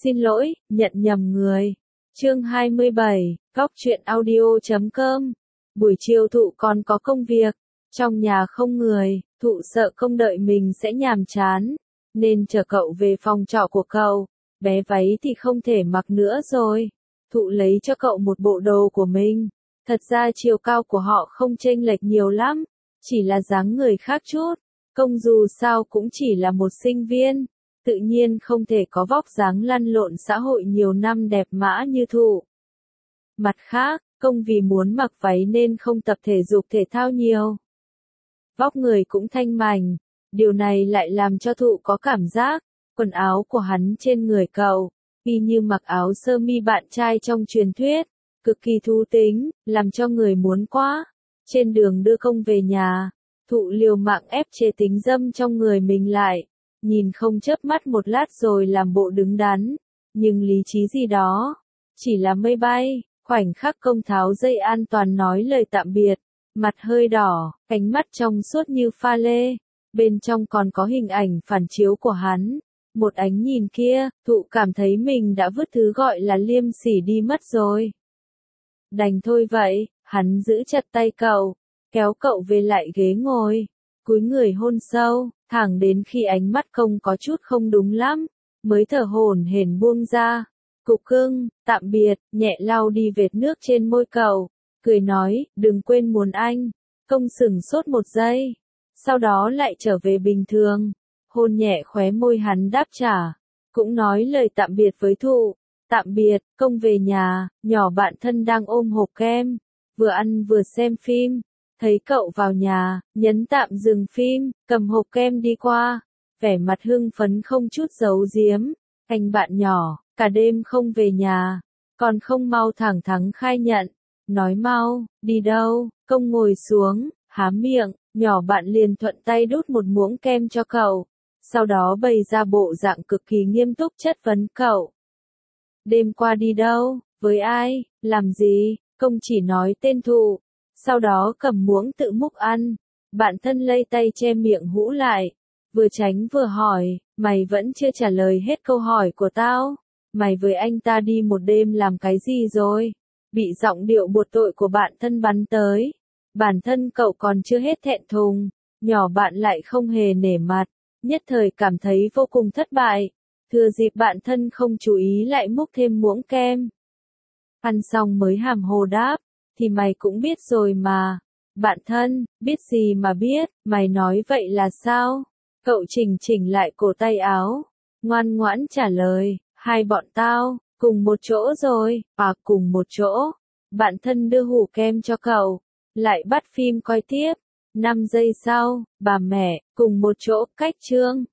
Xin lỗi, nhận nhầm người. Chương 27, Góc truyện audio.com. Buổi chiều Thụ còn có công việc, trong nhà không người, Thụ sợ không đợi mình sẽ nhàm chán, nên chở cậu về phòng trọ của cậu. Bé váy thì không thể mặc nữa rồi. Thụ lấy cho cậu một bộ đồ của mình. Thật ra chiều cao của họ không chênh lệch nhiều lắm, chỉ là dáng người khác chút. Công dù sao cũng chỉ là một sinh viên, tự nhiên không thể có vóc dáng lăn lộn xã hội nhiều năm đẹp mã như Thụ. Mặt khác, Công vì muốn mặc váy nên không tập thể dục thể thao nhiều. Vóc người cũng thanh mảnh, điều này lại làm cho Thụ có cảm giác, quần áo của hắn trên người cậu, y như mặc áo sơ mi bạn trai trong truyền thuyết, cực kỳ thú tính, làm cho người muốn quá. Trên đường đưa Công về nhà, Thụ liều mạng ép chế tính dâm trong người mình lại, nhìn không chớp mắt một lát rồi làm bộ đứng đắn, nhưng lý trí gì đó, chỉ là mây bay. Khoảnh khắc Công tháo dây an toàn nói lời tạm biệt, mặt hơi đỏ, ánh mắt trong suốt như pha lê, bên trong còn có hình ảnh phản chiếu của hắn. Một ánh nhìn kia, Thụ cảm thấy mình đã vứt thứ gọi là liêm sỉ đi mất rồi. Đành thôi vậy, hắn giữ chặt tay cậu, kéo cậu về lại ghế ngồi, cúi người hôn sâu, thẳng đến khi ánh mắt Công có chút không đúng lắm, mới thở hổn hển buông ra. Cục cưng, tạm biệt, nhẹ lau đi vệt nước trên môi cậu, cười nói, đừng quên muốn anh. Công sửng sốt một giây, sau đó lại trở về bình thường, hôn nhẹ khóe môi hắn đáp trả, cũng nói lời tạm biệt với Thụ. Tạm biệt, Công về nhà, nhỏ bạn thân đang ôm hộp kem, vừa ăn vừa xem phim, thấy cậu vào nhà, nhấn tạm dừng phim, cầm hộp kem đi qua, vẻ mặt hưng phấn không chút giấu giếm, anh bạn nhỏ. Cả đêm không về nhà, còn không mau thẳng thắn khai nhận, nói mau, đi đâu. Công ngồi xuống, há miệng, nhỏ bạn liền thuận tay đút một muỗng kem cho cậu, sau đó bày ra bộ dạng cực kỳ nghiêm túc chất vấn cậu. Đêm qua đi đâu, với ai, làm gì? Công chỉ nói tên Thụ, sau đó cầm muỗng tự múc ăn, bạn thân lây tay che miệng hũ lại, vừa tránh vừa hỏi, mày vẫn chưa trả lời hết câu hỏi của tao. Mày với anh ta đi một đêm làm cái gì rồi? Bị giọng điệu buột tội của bạn thân bắn tới. Bản thân cậu còn chưa hết thẹn thùng, nhỏ bạn lại không hề nể mặt, nhất thời cảm thấy vô cùng thất bại. Thừa dịp bạn thân không chú ý lại múc thêm muỗng kem. Ăn xong mới hàm hồ đáp, thì mày cũng biết rồi mà. Bạn thân, biết gì mà biết, mày nói vậy là sao? Cậu chỉnh lại cổ tay áo, ngoan ngoãn trả lời. Hai bọn tao, cùng một chỗ rồi, cùng một chỗ. Bạn thân đưa hũ kem cho cậu, lại bắt phim coi tiếp. 5 giây sau, bà mẹ, cùng một chỗ, cách chương.